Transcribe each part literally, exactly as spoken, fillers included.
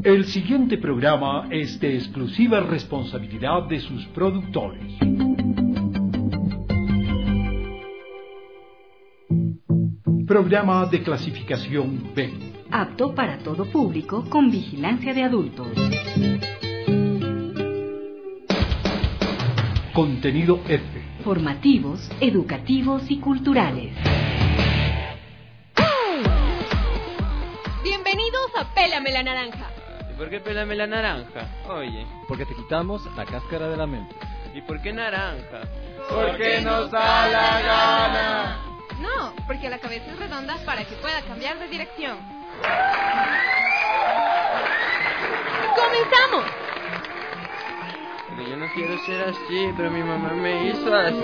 El siguiente programa es de exclusiva responsabilidad de sus productores. Programa de clasificación B. Apto para todo público con vigilancia de adultos. Contenido F. Formativos, educativos y culturales. Bienvenidos a Pélame la Naranja. ¿Y por qué pélame la naranja? Oye. Porque te quitamos la cáscara de la mente. ¿Y por qué naranja? Porque nos da la gana. No, porque la cabeza es redonda para que pueda cambiar de dirección. ¡Comenzamos! Pero yo no quiero ser así, pero mi mamá me hizo así.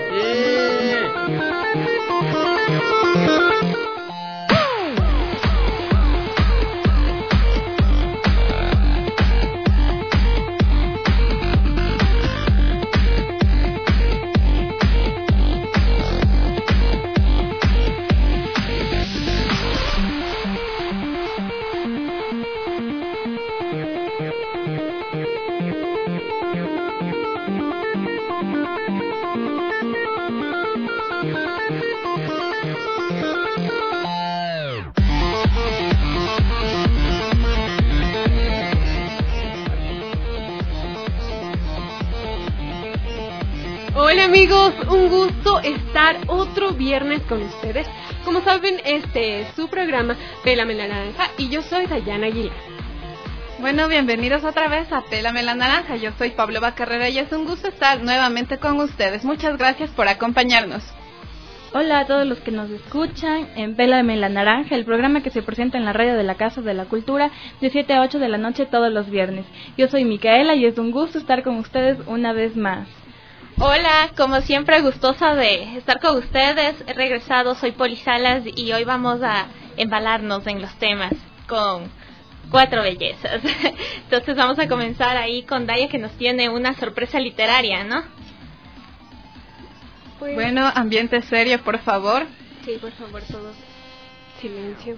Hola amigos, un gusto estar otro viernes con ustedes. Como saben, este es su programa Pélame la Naranja y yo soy Dayana Aguilar. Bueno, bienvenidos otra vez a Pélame la Naranja. Yo soy Pablo Bacarrera y es un gusto estar nuevamente con ustedes. Muchas gracias por acompañarnos. Hola a todos los que nos escuchan en Pélame la Naranja, el programa que se presenta en la radio de la Casa de la Cultura de siete a ocho de la noche todos los viernes. Yo soy Micaela y es un gusto estar con ustedes una vez más. Hola, como siempre gustosa de estar con ustedes. He regresado, soy Poli Salas y hoy vamos a embalarnos en los temas con cuatro bellezas. Entonces vamos a comenzar ahí con Daya, que nos tiene una sorpresa literaria, ¿no? Pues... Bueno, ambiente serio, por favor. Sí, por favor, todos silencio.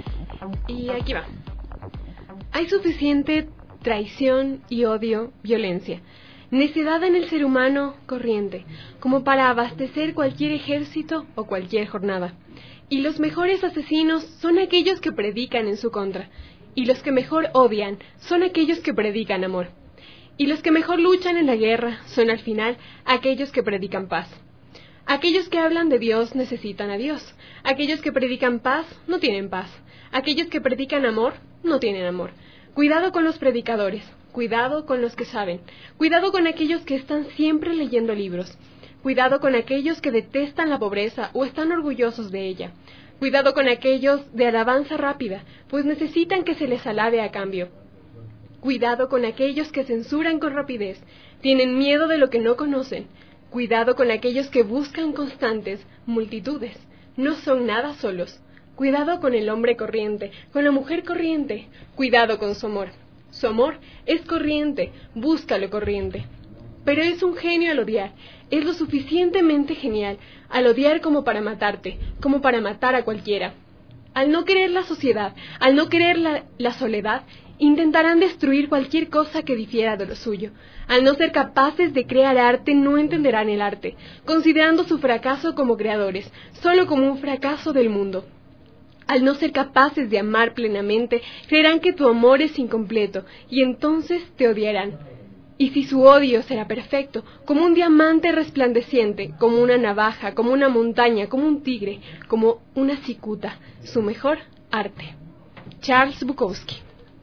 Y aquí va. Hay suficiente traición y odio, violencia, necedad en el ser humano corriente, como para abastecer cualquier ejército o cualquier jornada. Y los mejores asesinos son aquellos que predican en su contra, y los que mejor odian son aquellos que predican amor. Y los que mejor luchan en la guerra son al final aquellos que predican paz. Aquellos que hablan de Dios necesitan a Dios. Aquellos que predican paz no tienen paz. Aquellos que predican amor no tienen amor. Cuidado con los predicadores. Cuidado con los que saben. Cuidado con aquellos que están siempre leyendo libros. Cuidado con aquellos que detestan la pobreza o están orgullosos de ella. Cuidado con aquellos de alabanza rápida, pues necesitan que se les alabe a cambio. Cuidado con aquellos que censuran con rapidez, tienen miedo de lo que no conocen. Cuidado con aquellos que buscan constantes, multitudes, no son nada solos. Cuidado con el hombre corriente, con la mujer corriente. Cuidado con su amor. Su amor es corriente, busca lo corriente. Pero es un genio al odiar, es lo suficientemente genial al odiar como para matarte, como para matar a cualquiera. Al no querer la sociedad, al no querer la, la soledad, intentarán destruir cualquier cosa que difiera de lo suyo. Al no ser capaces de crear arte, no entenderán el arte, considerando su fracaso como creadores, solo como un fracaso del mundo. Al no ser capaces de amar plenamente, creerán que tu amor es incompleto, y entonces te odiarán. Y si su odio será perfecto, como un diamante resplandeciente, como una navaja, como una montaña, como un tigre, como una cicuta, su mejor arte. Charles Bukowski.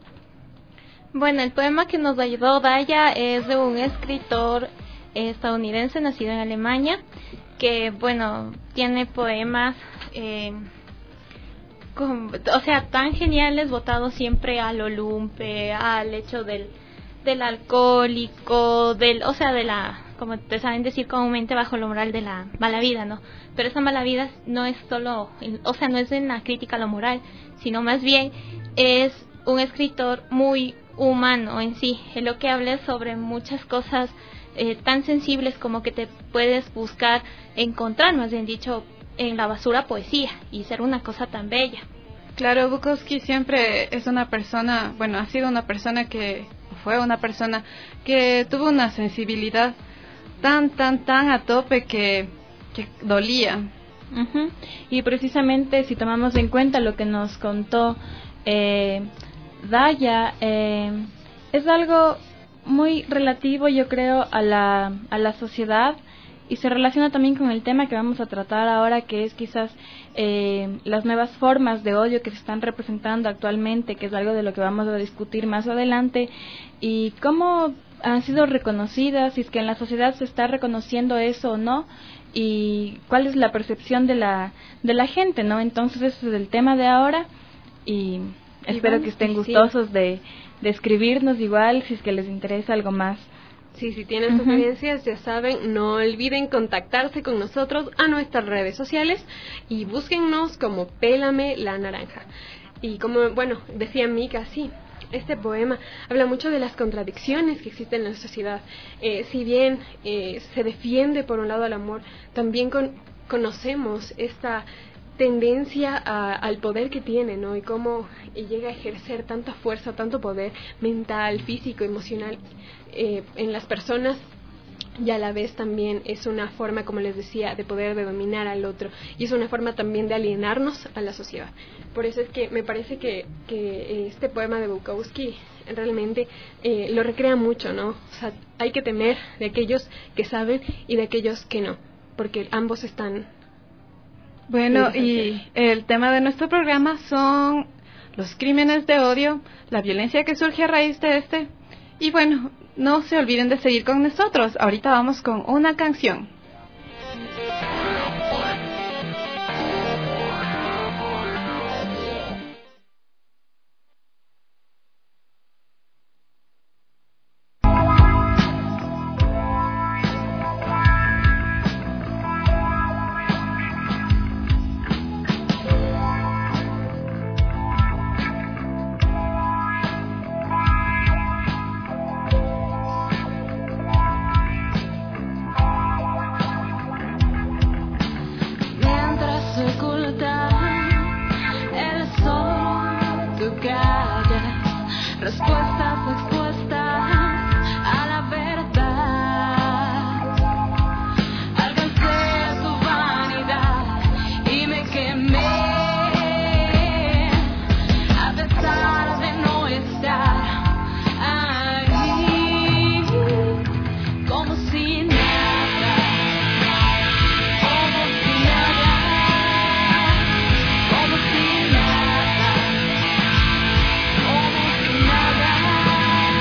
Bueno, el poema que nos ayudó Daya es de un escritor estadounidense nacido en Alemania, que, bueno, tiene poemas... Eh, Con, o sea, tan geniales, votados siempre al olumpe, al hecho del del alcohólico, del, o sea, de la, como te saben decir comúnmente, bajo la moral de la mala vida, ¿no? Pero esa mala vida no es solo, o sea, no es en la crítica a la moral, sino más bien es un escritor muy humano en sí, en lo que habla sobre muchas cosas eh, tan sensibles como que te puedes buscar encontrar, más bien dicho, en la basura poesía y ser una cosa tan bella. Claro, Bukowski siempre es una persona, bueno, ha sido una persona que, fue una persona que tuvo una sensibilidad tan, tan, tan a tope que, que dolía. Uh-huh. Y precisamente si tomamos en cuenta lo que nos contó eh, Daya, eh, es algo muy relativo, yo creo, a la, a la sociedad, y se relaciona también con el tema que vamos a tratar ahora, que es quizás eh, las nuevas formas de odio que se están representando actualmente, que es algo de lo que vamos a discutir más adelante, y cómo han sido reconocidas, si es que en la sociedad se está reconociendo eso o no, y cuál es la percepción de la de la gente, ¿no? Entonces ese es el tema de ahora, y, y espero bueno, que estén gustosos sí. de, de escribirnos igual, si es que les interesa algo más. Sí, si tienen uh-huh. sugerencias, ya saben, no olviden contactarse con nosotros a nuestras redes sociales y búsquennos como Pélame la Naranja. Y como, bueno, decía Mika, sí, este poema habla mucho de las contradicciones que existen en la sociedad. Eh, si bien eh, se defiende por un lado el amor, también con, conocemos esta tendencia a, al poder que tiene, ¿no? Y cómo llega a ejercer tanta fuerza, tanto poder mental, físico, emocional eh, en las personas, y a la vez también es una forma, como les decía, de poder de dominar al otro, y es una forma también de alienarnos a la sociedad. Por eso es que me parece que, que este poema de Bukowski realmente eh, lo recrea mucho, ¿no? O sea, hay que temer de aquellos que saben y de aquellos que no, porque ambos están. Bueno, y el tema de nuestro programa son los crímenes de odio, la violencia que surge a raíz de este. Y bueno, no se olviden de seguir con nosotros. Ahorita vamos con una canción. Como si nada.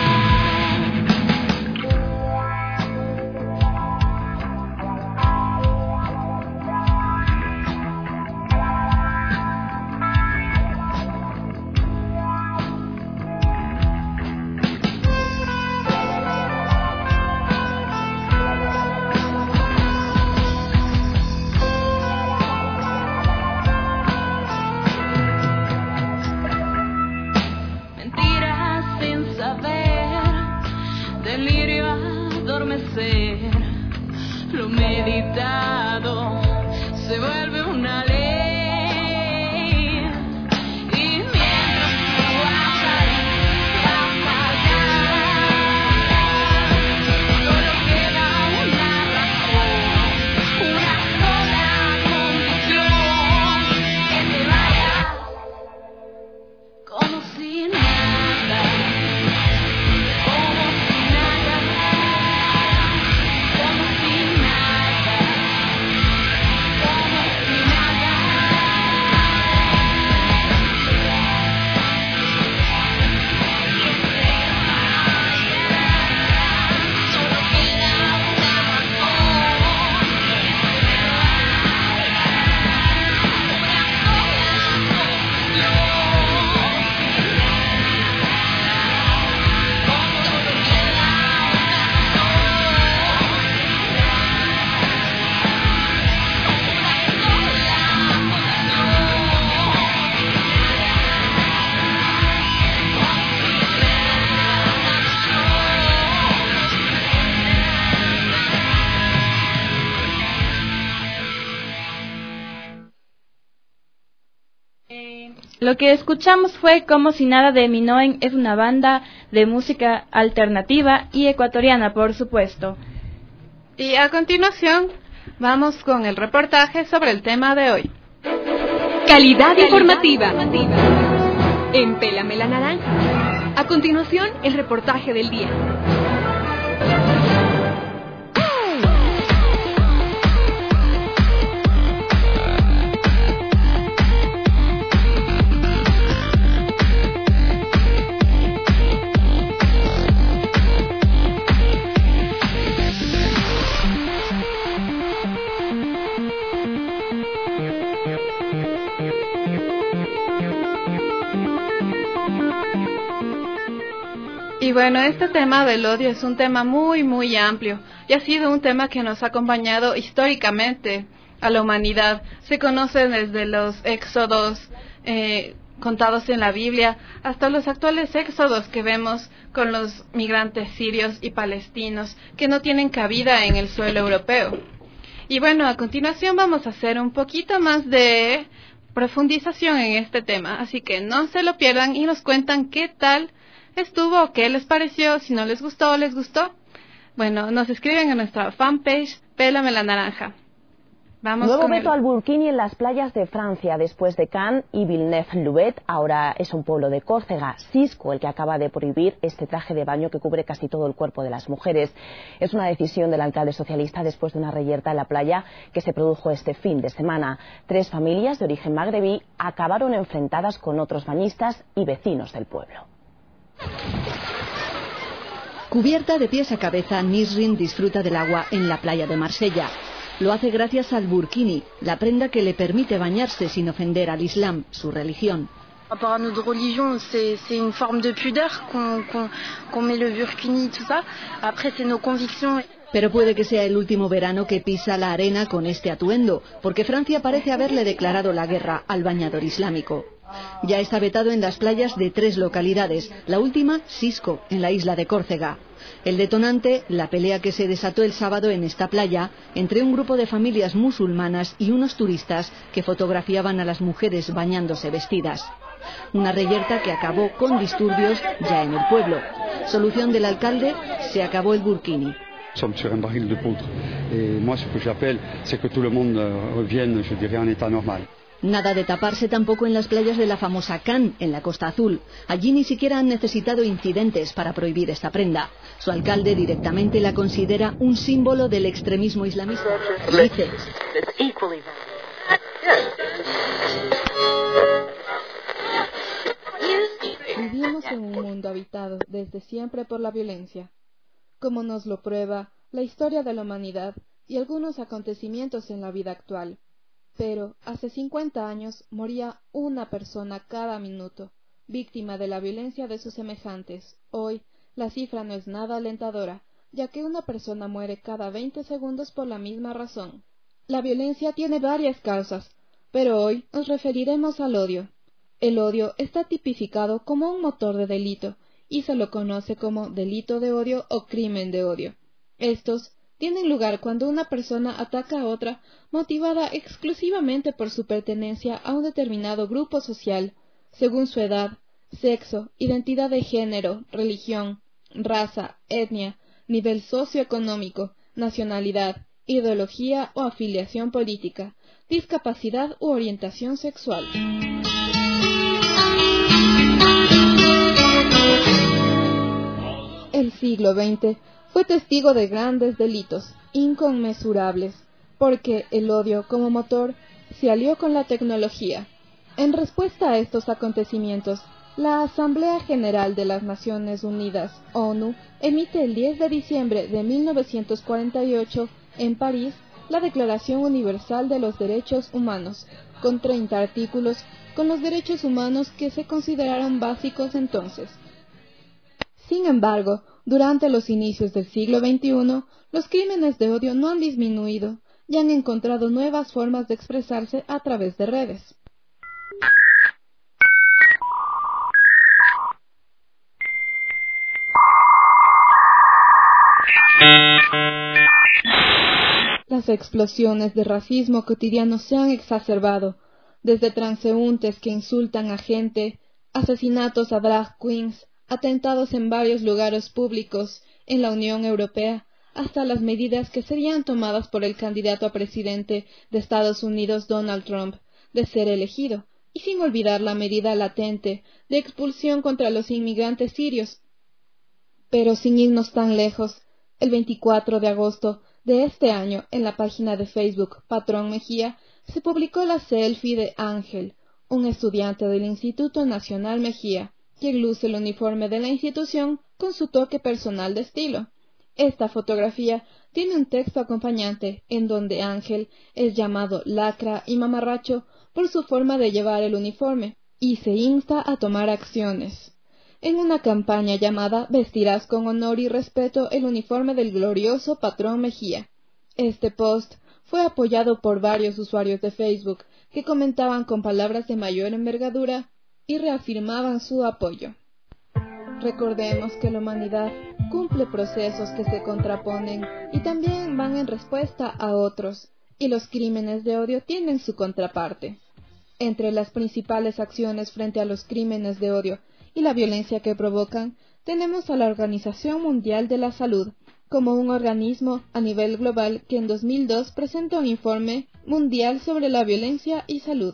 Lo que escuchamos fue Como si nada de Minoen, es una banda de música alternativa y ecuatoriana, por supuesto. Y a continuación, vamos con el reportaje sobre el tema de hoy. Calidad informativa. En Pélame la Naranja. A continuación, el reportaje del día. Y bueno, este tema del odio es un tema muy, muy amplio y ha sido un tema que nos ha acompañado históricamente a la humanidad. Se conoce desde los éxodos eh, contados en la Biblia hasta los actuales éxodos que vemos con los migrantes sirios y palestinos que no tienen cabida en el suelo europeo. Y bueno, a continuación vamos a hacer un poquito más de profundización en este tema, así que no se lo pierdan y nos cuentan qué tal estuvo, qué les pareció, si no les gustó, les gustó. Bueno, nos escriben en nuestra fanpage Pélame la Naranja. Vamos Nuevo con veto el... al burkini en las playas de Francia después de Cannes y Villeneuve-Loubet. Ahora es un pueblo de Córcega, Cisco, el que acaba de prohibir este traje de baño que cubre casi todo el cuerpo de las mujeres. Es una decisión del alcalde socialista después de una reyerta en la playa que se produjo este fin de semana. Tres familias de origen magrebí acabaron enfrentadas con otros bañistas y vecinos del pueblo. Cubierta de pies a cabeza, Nisrin disfruta del agua en la playa de Marsella. Lo hace gracias al burkini, la prenda que le permite bañarse sin ofender al Islam, su religión. Par rapport à notre religion, c'est c'est une forme de pudeur qu'on qu'on qu'on met le burkini, tout ça. Après, c'est nos convictions. Pero puede que sea el último verano que pisa la arena con este atuendo, porque Francia parece haberle declarado la guerra al bañador islámico. Ya está vetado en las playas de tres localidades, la última, Cisco, en la isla de Córcega. El detonante, la pelea que se desató el sábado en esta playa entre un grupo de familias musulmanas y unos turistas que fotografiaban a las mujeres bañándose vestidas. Una reyerta que acabó con disturbios ya en el pueblo. Solución del alcalde, se acabó el burkini. Somos sur un barril de poudre. Et moi, ce que j'appelle, c'est que tout le monde revienne, je dirais, en état normal. Nada de taparse tampoco en las playas de la famosa Cannes, en la Costa Azul. Allí ni siquiera han necesitado incidentes para prohibir esta prenda. Su alcalde directamente la considera un símbolo del extremismo islamista. Dice: vivimos en un mundo habitado desde siempre por la violencia, como nos lo prueba la historia de la humanidad y algunos acontecimientos en la vida actual. Pero hace cincuenta años moría una persona cada minuto, víctima de la violencia de sus semejantes. Hoy, la cifra no es nada alentadora, ya que una persona muere cada veinte segundos por la misma razón. La violencia tiene varias causas, pero hoy nos referiremos al odio. El odio está tipificado como un motor de delito, y se lo conoce como delito de odio o crimen de odio. Estos tienen lugar cuando una persona ataca a otra motivada exclusivamente por su pertenencia a un determinado grupo social, según su edad, sexo, identidad de género, religión, raza, etnia, nivel socioeconómico, nacionalidad, ideología o afiliación política, discapacidad u orientación sexual. El siglo veinte fue testigo de grandes delitos, inconmensurables, porque el odio como motor se alió con la tecnología. En respuesta a estos acontecimientos, la Asamblea General de las Naciones Unidas, ONU, emite el diez de diciembre de mil novecientos cuarenta y ocho, en París, la Declaración Universal de los Derechos Humanos, con treinta artículos, con los derechos humanos que se consideraron básicos entonces. Sin embargo, durante los inicios del siglo veintiuno, los crímenes de odio no han disminuido y han encontrado nuevas formas de expresarse a través de redes. Las explosiones de racismo cotidiano se han exacerbado, desde transeúntes que insultan a gente, asesinatos a drag queens, atentados en varios lugares públicos en la Unión Europea, hasta las medidas que serían tomadas por el candidato a presidente de Estados Unidos, Donald Trump, de ser elegido, y sin olvidar la medida latente de expulsión contra los inmigrantes sirios. Pero sin irnos tan lejos, el veinticuatro de agosto de este año, en la página de Facebook Patrón Mejía, se publicó la selfie de Ángel, un estudiante del Instituto Nacional Mejía, quien luce el uniforme de la institución con su toque personal de estilo. Esta fotografía tiene un texto acompañante en donde Ángel es llamado lacra y mamarracho por su forma de llevar el uniforme, y se insta a tomar acciones en una campaña llamada Vestirás con honor y respeto el uniforme del glorioso Patrón Mejía. Este post fue apoyado por varios usuarios de Facebook que comentaban con palabras de mayor envergadura y reafirmaban su apoyo. Recordemos que la humanidad cumple procesos que se contraponen y también van en respuesta a otros, y los crímenes de odio tienen su contraparte. Entre las principales acciones frente a los crímenes de odio y la violencia que provocan, tenemos a la Organización Mundial de la Salud, como un organismo a nivel global que en dos mil dos presenta un informe mundial sobre la violencia y salud.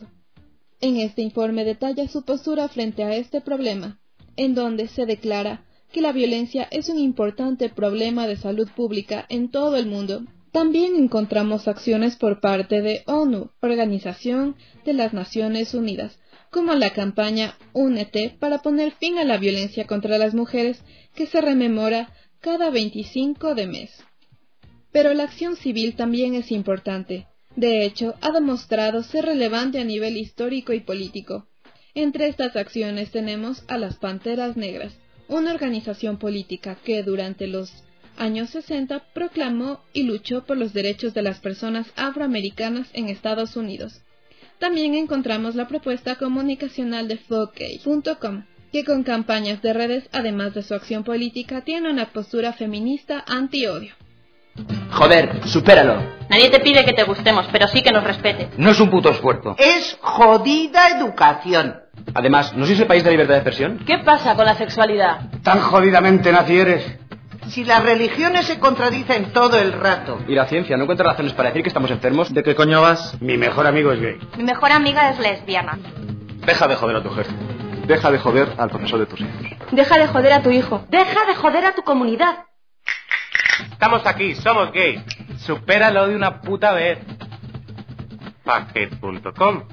En este informe detalla su postura frente a este problema, en donde se declara que la violencia es un importante problema de salud pública en todo el mundo. También encontramos acciones por parte de ONU, Organización de las Naciones Unidas, como la campaña Únete para poner fin a la violencia contra las mujeres, que se rememora cada veinticinco de mes. Pero la acción civil también es importante. De hecho, ha demostrado ser relevante a nivel histórico y político. Entre estas acciones tenemos a las Panteras Negras, una organización política que durante los años sesenta proclamó y luchó por los derechos de las personas afroamericanas en Estados Unidos. También encontramos la propuesta comunicacional de Focus punto com, que con campañas de redes, además de su acción política, tiene una postura feminista anti-odio. Joder, supéralo. Nadie te pide que te gustemos, pero sí que nos respete. No es un puto esfuerzo. Es jodida educación. Además, ¿no sois el país de la libertad de expresión? ¿Qué pasa con la sexualidad? Tan jodidamente nazi eres. Si las religiones se contradicen todo el rato. ¿Y la ciencia no encuentra razones para decir que estamos enfermos? ¿De qué coño vas? Mi mejor amigo es gay. Mi mejor amiga es lesbiana. Deja de joder a tu jefe. Deja de joder al profesor de tus hijos. Deja de joder a tu hijo. Deja de joder a tu comunidad. Estamos aquí, somos gays. Supéralo de una puta vez. Packet punto com.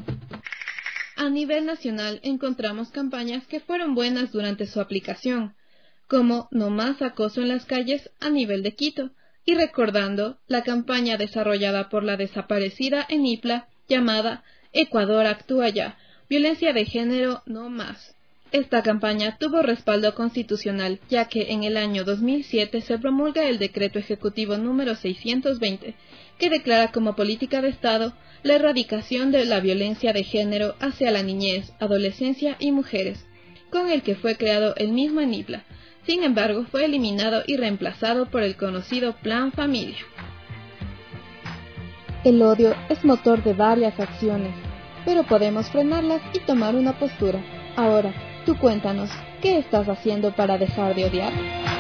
A nivel nacional encontramos campañas que fueron buenas durante su aplicación, como No más acoso en las calles a nivel de Quito, y recordando la campaña desarrollada por la desaparecida Enipla llamada Ecuador actúa ya, violencia de género no más. Esta campaña tuvo respaldo constitucional, ya que en el año dos mil siete se promulga el Decreto Ejecutivo número seiscientos veinte, que declara como política de Estado la erradicación de la violencia de género hacia la niñez, adolescencia y mujeres, con el que fue creado el mismo Enipla. Sin embargo, fue eliminado y reemplazado por el conocido Plan Familia. El odio es motor de varias acciones, pero podemos frenarlas y tomar una postura. Ahora, tú cuéntanos, ¿qué estás haciendo para dejar de odiar?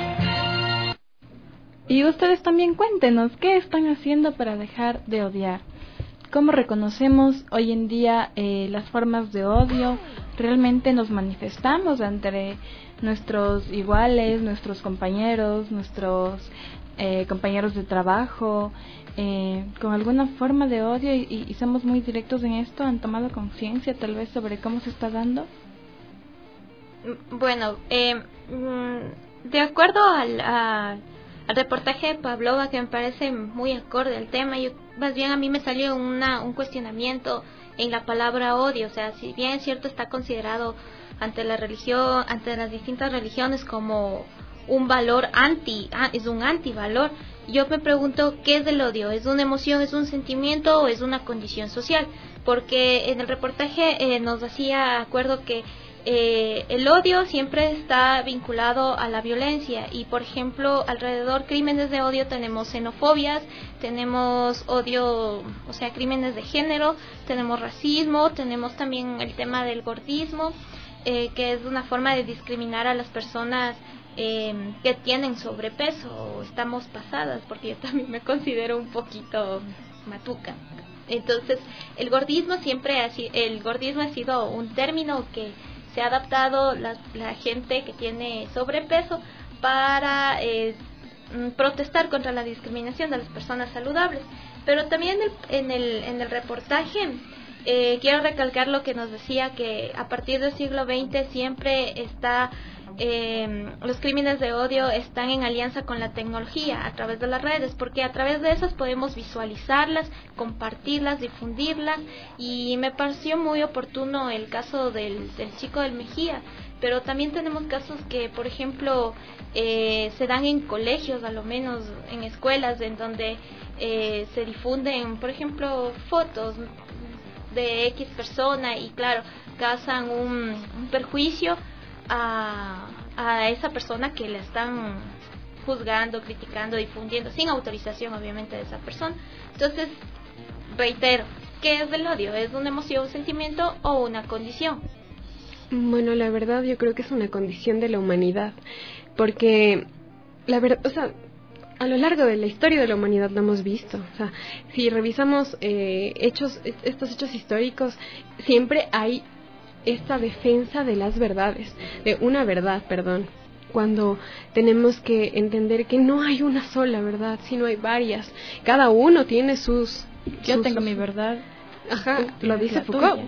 Y ustedes también cuéntenos, ¿qué están haciendo para dejar de odiar? ¿Cómo reconocemos hoy en día eh, las formas de odio? ¿Realmente nos manifestamos entre nuestros iguales, nuestros compañeros, nuestros eh, compañeros de trabajo, eh, con alguna forma de odio y, y somos muy directos en esto? ¿Han tomado conciencia tal vez sobre cómo se está dando? Bueno, eh, de acuerdo al, a, al reportaje de Pavlova, que me parece muy acorde al tema, yo, más bien a mí me salió una, un cuestionamiento en la palabra odio. O sea, si bien es cierto, está considerado ante la religión, ante las distintas religiones como un valor anti, es un antivalor. Yo me pregunto, ¿qué es el odio? ¿Es una emoción, es un sentimiento o es una condición social? Porque en el reportaje eh, nos hacía acuerdo que eh, el odio siempre está vinculado a la violencia y, por ejemplo, alrededor crímenes de odio tenemos xenofobias, tenemos odio, o sea, crímenes de género, tenemos racismo, tenemos también el tema del gordismo, eh, que es una forma de discriminar a las personas eh, que tienen sobrepeso o estamos pasadas, porque yo también me considero un poquito matuca. Entonces, el gordismo siempre ha sido, el gordismo ha sido un término que se ha adaptado la, la gente que tiene sobrepeso para eh, protestar contra la discriminación de las personas saludables. Pero también en el, en el reportaje eh, quiero recalcar lo que nos decía, que a partir del siglo veinte siempre está eh, los crímenes de odio están en alianza con la tecnología a través de las redes, porque a través de esas podemos visualizarlas, compartirlas, difundirlas, y me pareció muy oportuno el caso del, del chico del Mejía, pero también tenemos casos que, por ejemplo, eh, se dan en colegios, a lo menos en escuelas, en donde eh, se difunden, por ejemplo, fotos de X persona y, claro, causan un, un perjuicio a, a esa persona que la están juzgando, criticando, difundiendo, sin autorización, obviamente, de esa persona. Entonces, reitero, ¿qué es el odio? ¿Es una emoción, un sentimiento o una condición? Bueno, la verdad yo creo que es una condición de la humanidad, porque la verdad, o sea, a lo largo de la historia de la humanidad lo hemos visto. O sea, si revisamos eh, hechos, estos hechos históricos, siempre hay esta defensa de las verdades, de una verdad, perdón, cuando tenemos que entender que no hay una sola verdad, sino hay varias. Cada uno tiene sus... Yo sus, tengo sus, mi verdad. Ajá, lo dice Foucault.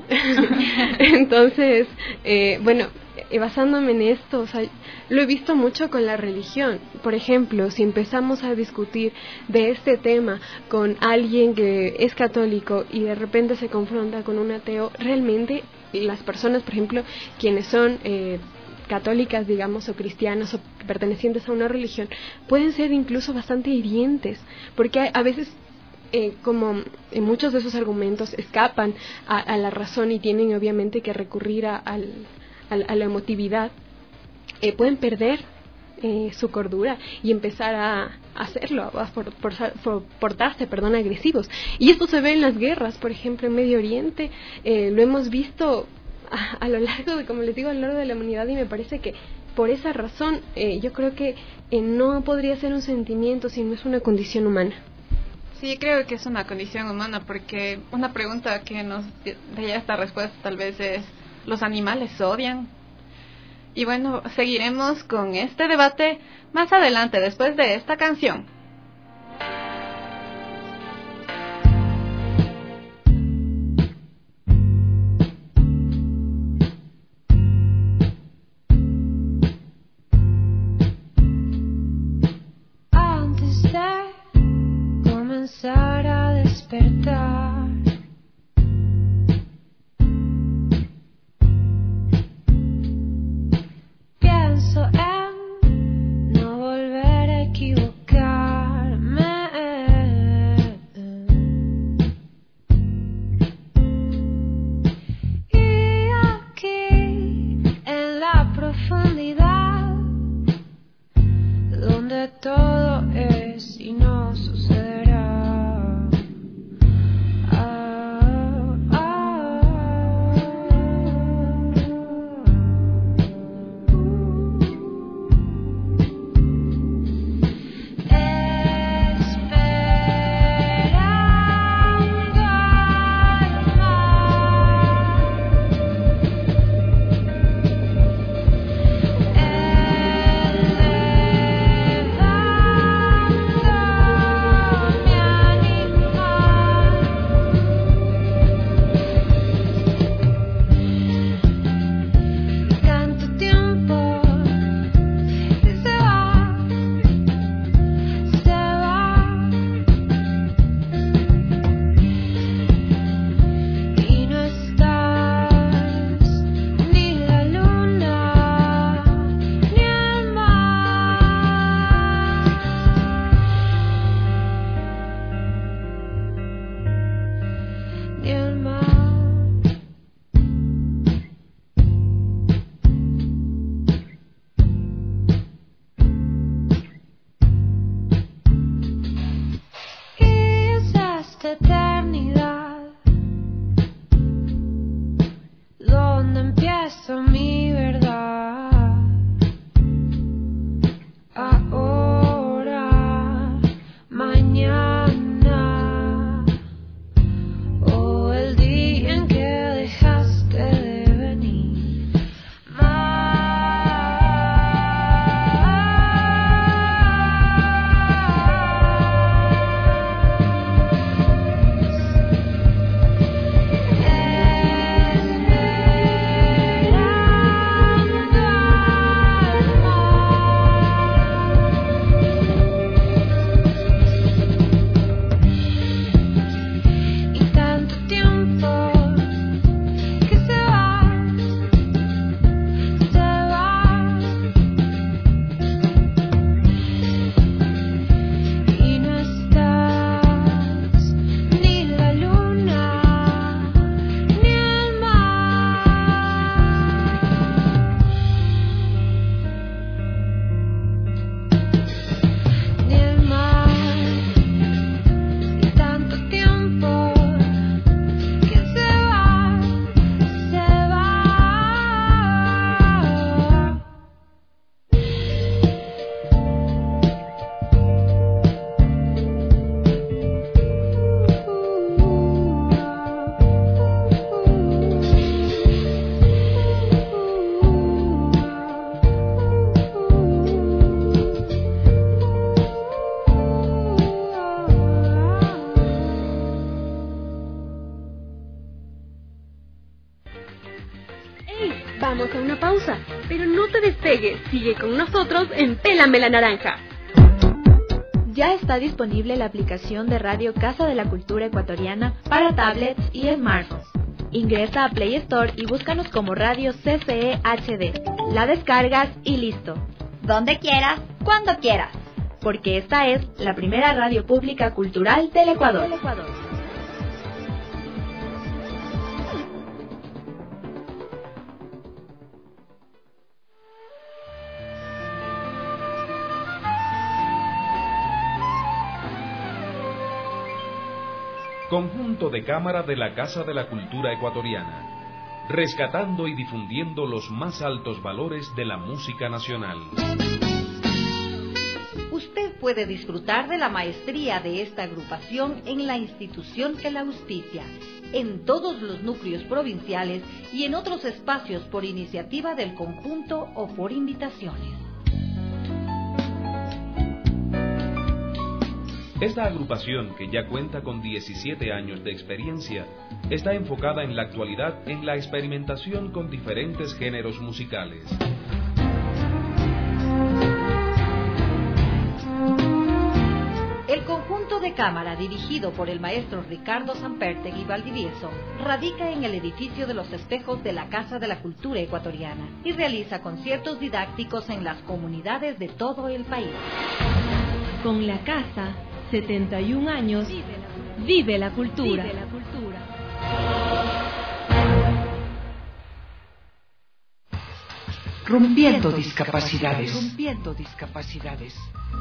Entonces, eh, bueno, basándome en esto, o sea, lo he visto mucho con la religión. Por ejemplo, si empezamos a discutir de este tema con alguien que es católico y de repente se confronta con un ateo, realmente las personas, por ejemplo, quienes son eh, católicas, digamos, o cristianas o pertenecientes a una religión, pueden ser incluso bastante hirientes, porque a, a veces Eh, como en muchos de esos argumentos escapan a, a la razón y tienen obviamente que recurrir a, al, a, a la emotividad, eh, pueden perder eh, su cordura y empezar a, a hacerlo, a for, por, por, portarse, perdón, agresivos. Y esto se ve en las guerras, por ejemplo, en Medio Oriente, eh, lo hemos visto a, a lo largo de, como les digo, a lo largo de la humanidad, y me parece que por esa razón eh, yo creo que eh, no podría ser un sentimiento, sino es una condición humana. Sí, creo que es una condición humana, porque una pregunta que nos daría esta respuesta tal vez es, ¿los animales odian? Y bueno, seguiremos con este debate más adelante, después de esta canción. A despertar, pienso en no volver a equivocarme, y aquí en la profundidad donde todo es y no sucederá. no te despegues, sigue con nosotros en Pélame la Naranja. Ya está disponible la aplicación de Radio Casa de la Cultura Ecuatoriana para tablets y smartphones. Ingresa a Play Store y búscanos como Radio C C E H D. La descargas y listo. Donde quieras, cuando quieras. Porque esta es la primera radio pública cultural del Ecuador. Del Ecuador. Conjunto de cámara de la Casa de la Cultura Ecuatoriana, rescatando y difundiendo los más altos valores de la música nacional. Usted puede disfrutar de la maestría de esta agrupación en la institución que la auspicia, en todos los núcleos provinciales y en otros espacios por iniciativa del conjunto o por invitaciones. Esta agrupación, que ya cuenta con diecisiete años de experiencia, está enfocada en la actualidad en la experimentación con diferentes géneros musicales. El conjunto de cámara, dirigido por el maestro Ricardo Sampertegui Valdivieso, radica en el edificio de los espejos de la Casa de la Cultura Ecuatoriana y realiza conciertos didácticos en las comunidades de todo el país. Con la casa, setenta y un años, vive la cultura. Vive la cultura. Rompiendo discapacidades. Rompiendo discapacidades.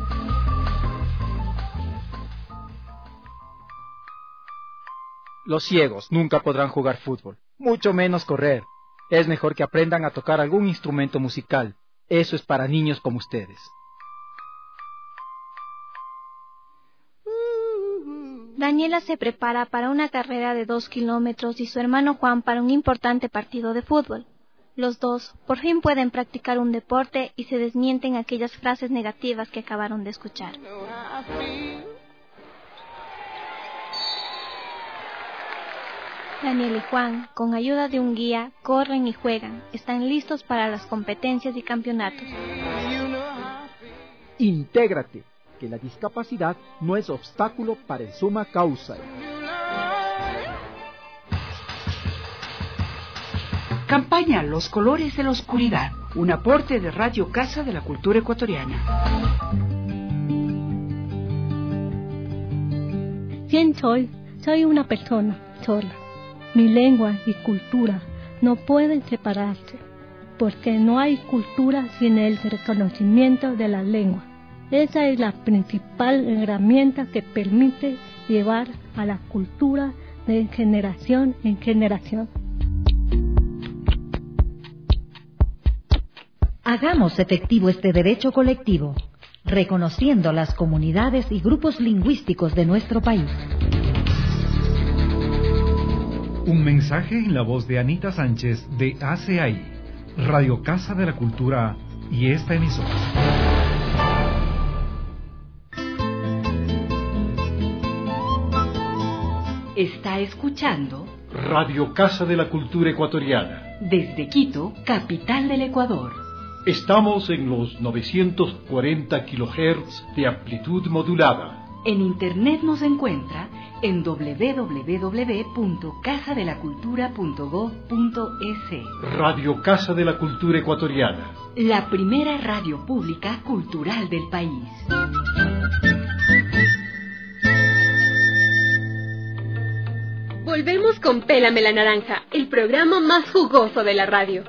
Los ciegos nunca podrán jugar fútbol, mucho menos correr. Es mejor que aprendan a tocar algún instrumento musical. Eso es para niños como ustedes. Daniela se prepara para una carrera de dos kilómetros y su hermano Juan para un importante partido de fútbol. Los dos por fin pueden practicar un deporte y se desmienten aquellas frases negativas que acabaron de escuchar. Daniel y Juan, con ayuda de un guía, corren y juegan. Están listos para las competencias y campeonatos. Intégrate, que la discapacidad no es obstáculo para el summa causa. Campaña Los Colores de la Oscuridad, un aporte de Radio Casa de la Cultura Ecuatoriana. ¿Quién soy? Soy una persona sola. Mi lengua y cultura no pueden separarse, porque no hay cultura sin el reconocimiento de la lengua. Esa es la principal herramienta que permite llevar a la cultura de generación en generación. Hagamos efectivo este derecho colectivo, reconociendo las comunidades y grupos lingüísticos de nuestro país. Un mensaje en la voz de Anita Sánchez de A C A I, Radio Casa de la Cultura y esta emisora. Está escuchando Radio Casa de la Cultura Ecuatoriana. Desde Quito, capital del Ecuador. Estamos en los novecientos cuarenta kilohertz de amplitud modulada. En internet nos encuentra en doble u doble u doble u punto casa de la cultura punto gob punto es. Radio Casa de la Cultura Ecuatoriana. La primera radio pública cultural del país. Volvemos con Pélame la Naranja, el programa más jugoso de la radio.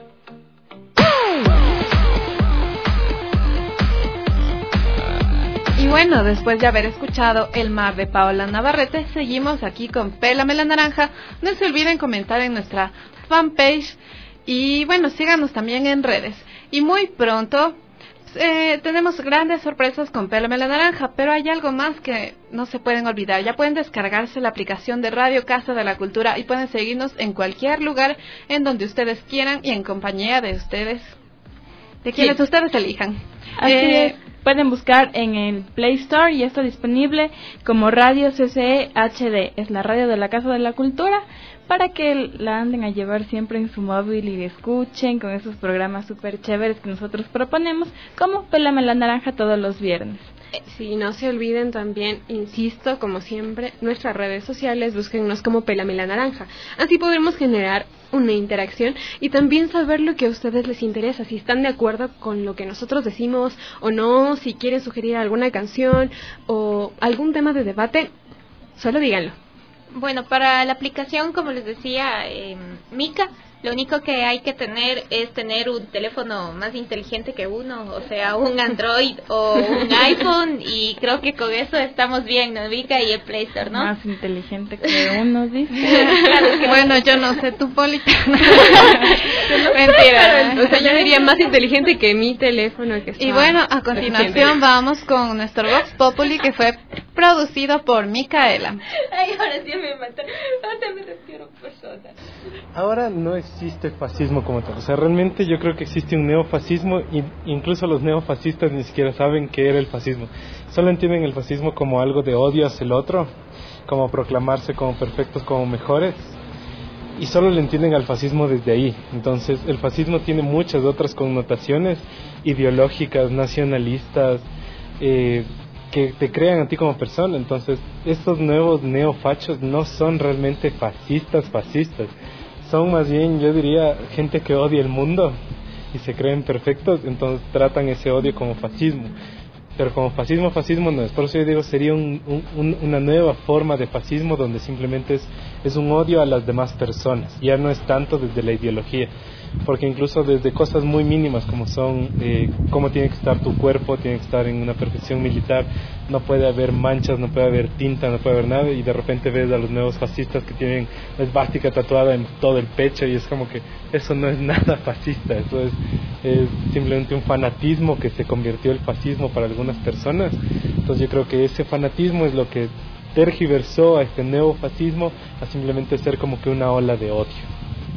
Y bueno, después de haber escuchado El Mar de Paola Navarrete, seguimos aquí con Pélame la Naranja. No se olviden comentar en nuestra fanpage y bueno, síganos también en redes. Y muy pronto eh, tenemos grandes sorpresas con Pélame la Naranja, pero hay algo más que no se pueden olvidar. Ya pueden descargarse la aplicación de Radio Casa de la Cultura y pueden seguirnos en cualquier lugar en donde ustedes quieran y en compañía de ustedes, de quienes sí. ustedes elijan. Así eh, es. pueden buscar en el Play Store y está disponible como Radio C C E H D. Es la radio de la Casa de la Cultura, para que la anden a llevar siempre en su móvil y escuchen con esos programas súper chéveres que nosotros proponemos, como Pélame la Naranja todos los viernes. Sí, no se olviden también, insisto, como siempre, nuestras redes sociales, búsquennos como Pélame la Naranja. Así podremos generar una interacción y también saber lo que a ustedes les interesa, si están de acuerdo con lo que nosotros decimos o no, si quieren sugerir alguna canción o algún tema de debate, solo díganlo. Bueno, para la aplicación, como les decía eh, Mica, lo único que hay que tener es tener un teléfono más inteligente que uno, o sea, un Android o un iPhone, y creo que con eso estamos bien, ¿no, Mica? Y el Play Store, ¿no? Más inteligente que uno, dice. Claro que bueno, yo no sé, tú, Poli. Mentira. O sea, yo diría más inteligente que mi teléfono. Que y bueno, a continuación vamos con nuestro Vox Populi, que fue producido por Micaela. Ay, ahora sí me matan. Ahora me refiero a personas. Ahora no existe fascismo como tal. O sea, realmente yo creo que existe un neofascismo, y incluso los neofascistas ni siquiera saben qué era el fascismo. Solo entienden el fascismo como algo de odio hacia el otro, como proclamarse como perfectos, como mejores, y solo le entienden al fascismo desde ahí. Entonces el fascismo tiene muchas otras connotaciones ideológicas, nacionalistas, eh, que te crean a ti como persona. Entonces estos nuevos neofachos no son realmente fascistas, fascistas. Son más bien, yo diría, gente que odia el mundo y se creen perfectos, entonces tratan ese odio como fascismo. Pero como fascismo, fascismo no es. Por eso yo digo, sería un, un, una nueva forma de fascismo donde simplemente es, es un odio a las demás personas. Ya no es tanto desde la ideología, porque incluso desde cosas muy mínimas como son eh, cómo tiene que estar tu cuerpo, tiene que estar en una perfección militar, no puede haber manchas, no puede haber tinta, no puede haber nada, y de repente ves a los nuevos fascistas que tienen la esvástica tatuada en todo el pecho, y es como que eso no es nada fascista, eso es, es simplemente un fanatismo que se convirtió el fascismo para algunas personas. Entonces yo creo que ese fanatismo es lo que tergiversó a este neofascismo a simplemente ser como que una ola de odio.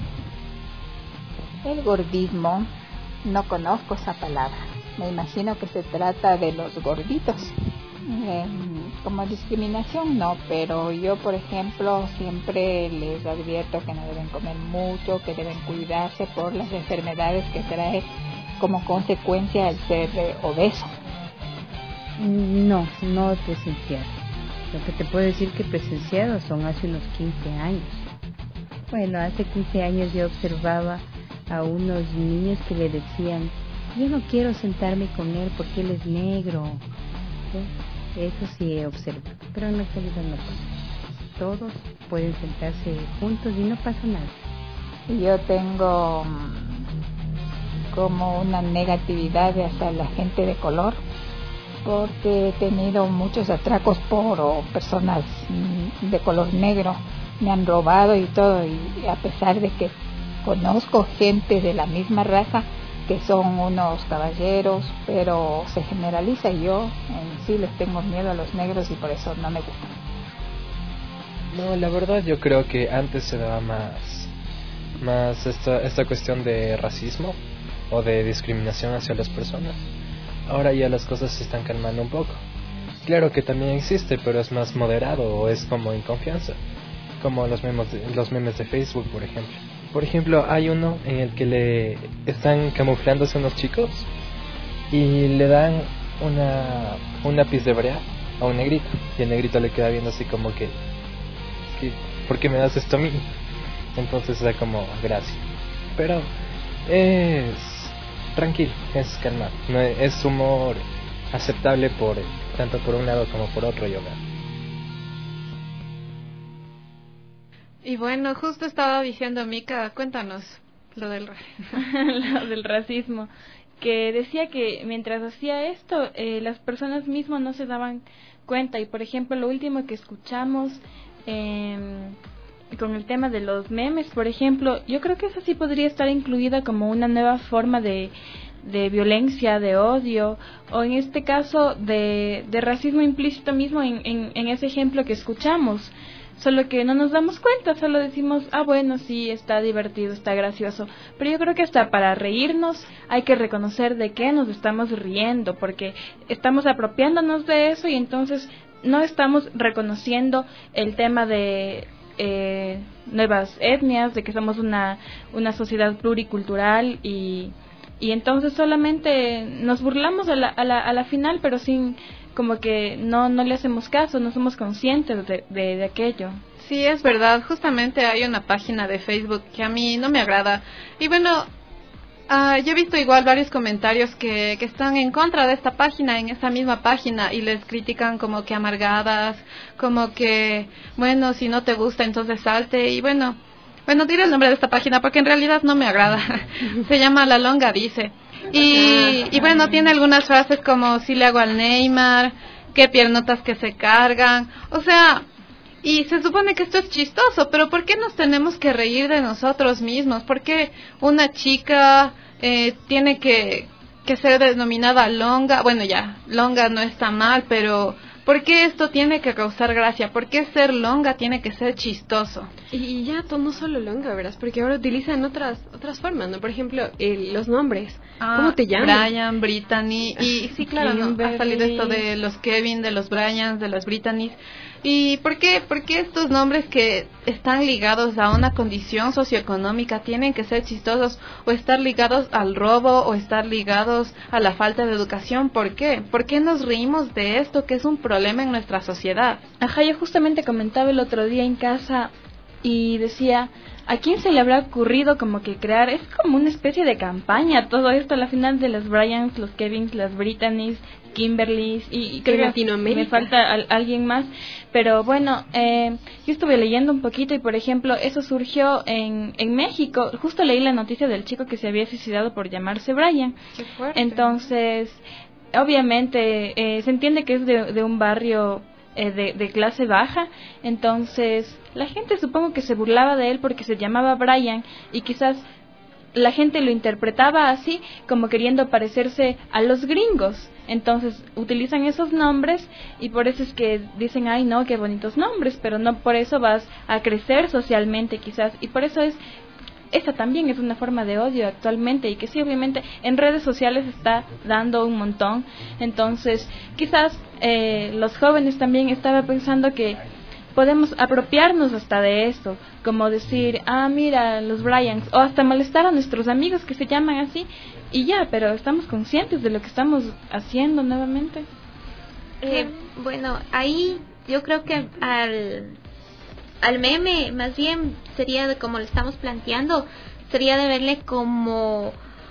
El gordismo, no conozco esa palabra. Me imagino que se trata de los gorditos. Eh, como discriminación no, pero yo, por ejemplo, siempre les advierto que no deben comer mucho, que deben cuidarse por las enfermedades que trae como consecuencia el ser eh, obeso. No, no he presenciado. Lo que te puedo decir que he presenciado son hace unos quince años. Bueno, hace quince años yo observaba a unos niños que le decían, yo no quiero sentarme con él porque él es negro. ¿Sí? Eso sí he observado, pero en la actualidad no pasa. Todos pueden sentarse juntos y no pasa nada. Yo tengo como una negatividad hacia la gente de color, porque he tenido muchos atracos por o personas de color negro, me han robado y todo, y a pesar de que conozco gente de la misma raza que son unos caballeros, pero se generaliza, y yo en sí les tengo miedo a los negros y por eso no me gustan. No, la verdad yo creo que antes se daba más, más esta, esta cuestión de racismo o de discriminación hacia las personas. Ahora ya las cosas se están calmando un poco. Claro que también existe, pero es más moderado o es como en confianza, como los memes de, los memes de Facebook, por ejemplo. Por ejemplo, hay uno en el que le están camuflándose unos chicos y le dan una un lápiz de brea a un negrito, y el negrito le queda viendo así como que, que ¿por qué me das esto a mí? Entonces da como gracia, pero es tranquilo, es calmado, no es, es humor aceptable por tanto por un lado como por otro, yo creo. Y bueno, justo estaba diciendo Mica, cuéntanos lo del lo del racismo, que decía que mientras hacía esto, eh, las personas mismas no se daban cuenta. Y por ejemplo, lo último que escuchamos eh, con el tema de los memes, por ejemplo, yo creo que eso sí podría estar incluida como una nueva forma de, de violencia, de odio, o en este caso de, de racismo implícito mismo en, en, en ese ejemplo que escuchamos. solo que no nos damos cuenta, solo decimos, ah, bueno, sí, está divertido, está gracioso, pero yo creo que hasta para reírnos hay que reconocer de qué nos estamos riendo, porque estamos apropiándonos de eso y entonces no estamos reconociendo el tema de eh, nuevas etnias, de que somos una, una sociedad pluricultural y, y entonces solamente nos burlamos a la, a la, a la final, pero sin, como que no, no le hacemos caso, no somos conscientes de, de, de aquello. Sí, es verdad, justamente hay una página de Facebook que a mí no me agrada y bueno, Uh, yo he visto igual varios comentarios que, que están en contra de esta página, en esta misma página, y les critican como que amargadas, como que, bueno, si no te gusta entonces salte, y bueno, bueno, diré el nombre de esta página porque en realidad no me agrada. Se llama La Longa Dice. Y, y bueno, tiene algunas frases como, si le hago al Neymar, qué piernotas que se cargan, o sea... Y se supone que esto es chistoso, pero ¿por qué nos tenemos que reír de nosotros mismos? ¿Por qué una chica eh, tiene que, que ser denominada longa? Bueno, ya, longa no está mal, pero ¿por qué esto tiene que causar gracia? ¿Por qué ser longa tiene que ser chistoso? Y ya, no solo longa, ¿verdad? Porque ahora utilizan otras otras formas, ¿no? Por ejemplo, el, los nombres. Ah, ¿Cómo te llamas? Brian, Brittany. Y sí, claro, ¿no? Ha salido esto de los Kevin, de los Bryans, de los Brittany's. ¿Y por qué, por qué estos nombres que están ligados a una condición socioeconómica tienen que ser chistosos o estar ligados al robo o estar ligados a la falta de educación? ¿Por qué? ¿Por qué nos reímos de esto que es un problema en nuestra sociedad? Ajá, yo justamente comentaba el otro día en casa y decía, ¿a quién se le habrá ocurrido como que crear? Es como una especie de campaña todo esto a la final de los Bryans, los Kevins, las Brittany's, Kimberly's y, y creo que me falta a, a alguien más, pero bueno, eh, yo estuve leyendo un poquito y por ejemplo eso surgió en, en México. Justo leí la noticia del chico que se había suicidado por llamarse Brian. Qué fuerte. Entonces, obviamente eh, se entiende que es de, de un barrio eh, de, de clase baja, entonces la gente supongo que se burlaba de él porque se llamaba Brian y quizás la gente lo interpretaba así, como queriendo parecerse a los gringos. Entonces utilizan esos nombres y por eso es que dicen, ay no, qué bonitos nombres, pero no por eso vas a crecer socialmente quizás. Y por eso es, esa también es una forma de odio actualmente y que sí, obviamente en redes sociales está dando un montón. Entonces quizás eh, los jóvenes también, estaba pensando que podemos apropiarnos hasta de esto, como decir, ah, mira, los Bryans, o hasta molestar a nuestros amigos que se llaman así, y ya, pero estamos conscientes de lo que estamos haciendo nuevamente. Eh, bueno, ahí yo creo que al, al meme, más bien sería de como lo estamos planteando, sería de verle como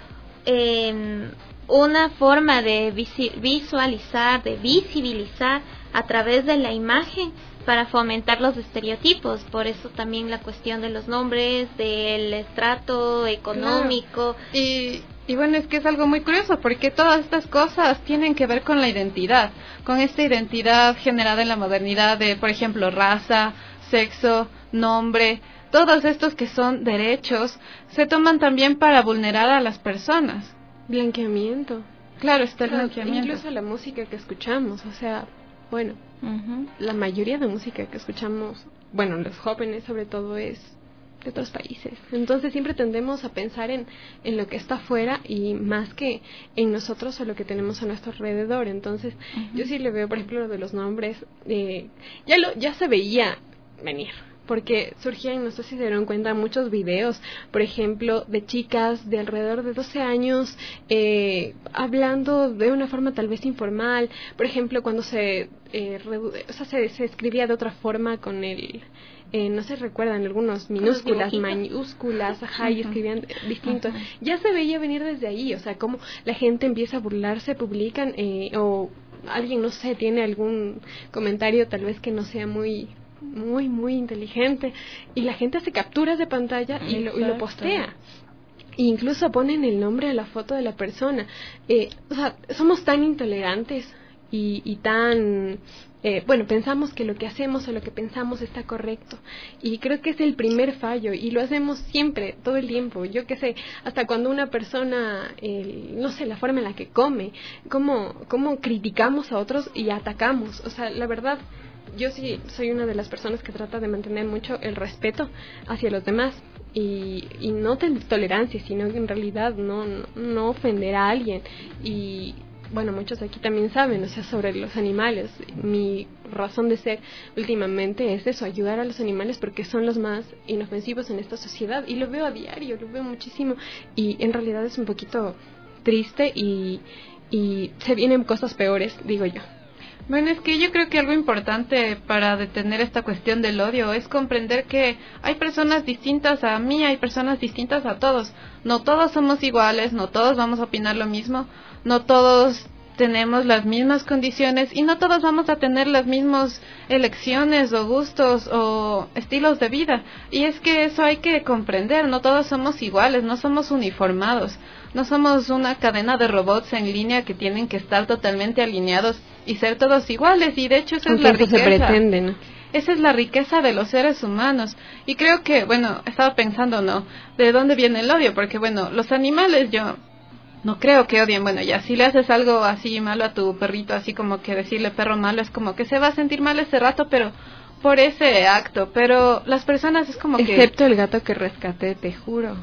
eh, una forma de visualizar, de visibilizar a través de la imagen, para fomentar los estereotipos. Por eso también la cuestión de los nombres, del estrato económico. Claro. Y, y bueno, es que es algo muy curioso, porque todas estas cosas tienen que ver con la identidad, con esta identidad generada en la modernidad de, por ejemplo, raza, sexo, nombre. Todos estos que son derechos se toman también para vulnerar a las personas. Blanqueamiento. Claro, está el Claro, blanqueamiento. incluso la música que escuchamos, o sea, bueno, uh-huh. la mayoría de música que escuchamos, bueno, los jóvenes sobre todo, es de otros países. Entonces siempre tendemos a pensar en, en lo que está afuera y más que en nosotros o lo que tenemos a nuestro alrededor. Entonces uh-huh. yo sí le veo, por ejemplo, lo de los nombres, eh, ya lo ya se veía venir. Porque surgían, no sé si se dieron cuenta, muchos videos, por ejemplo, de chicas de alrededor de doce años eh, hablando de una forma tal vez informal. Por ejemplo, cuando se, eh, redu- o sea, se, se escribía de otra forma con el... Eh, no se recuerdan, algunos minúsculas, mayúsculas, ajá, y escribían distinto. Uh-huh. Ya se veía venir desde ahí, o sea, como la gente empieza a burlarse, publican, eh, o alguien, no sé, tiene algún comentario tal vez que no sea muy... muy muy inteligente y la gente hace capturas de pantalla y lo, y lo postea, e incluso ponen el nombre de la foto de la persona. Eh, o sea, somos tan intolerantes y, y tan eh, bueno, pensamos que lo que hacemos o lo que pensamos está correcto, y creo que es el primer fallo y lo hacemos siempre, todo el tiempo. Yo qué sé, hasta cuando una persona eh, no sé, la forma en la que come, cómo, cómo criticamos a otros y atacamos. O sea, la verdad, yo sí soy una de las personas que trata de mantener mucho el respeto hacia los demás y, y no ten tolerancia, sino que en realidad no, no, no ofender a alguien. Y bueno, muchos aquí también saben, o sea, sobre los animales. Mi razón de ser últimamente es eso, ayudar a los animales porque son los más inofensivos en esta sociedad y lo veo a diario, lo veo muchísimo y en realidad es un poquito triste y, y se vienen cosas peores, digo yo. Bueno, es que yo creo que algo importante para detener esta cuestión del odio es comprender que hay personas distintas a mí, hay personas distintas a todos. No todos somos iguales, no todos vamos a opinar lo mismo, no todos tenemos las mismas condiciones y no todos vamos a tener las mismas elecciones o gustos o estilos de vida. Y es que eso hay que comprender, no todos somos iguales, no somos uniformados, no somos una cadena de robots en línea que tienen que estar totalmente alineados y ser todos iguales. Y de hecho esa es la riqueza. Se pretende, ¿no? Esa es la riqueza de los seres humanos. Y creo que, bueno, estaba pensando, ¿no? ¿De dónde viene el odio? Porque, bueno, los animales yo no creo que odien. Bueno, ya si le haces algo así malo a tu perrito, así como que decirle perro malo, es como que se va a sentir mal ese rato, pero por ese acto. Pero las personas es como Excepto que... Excepto el gato que rescaté, te juro.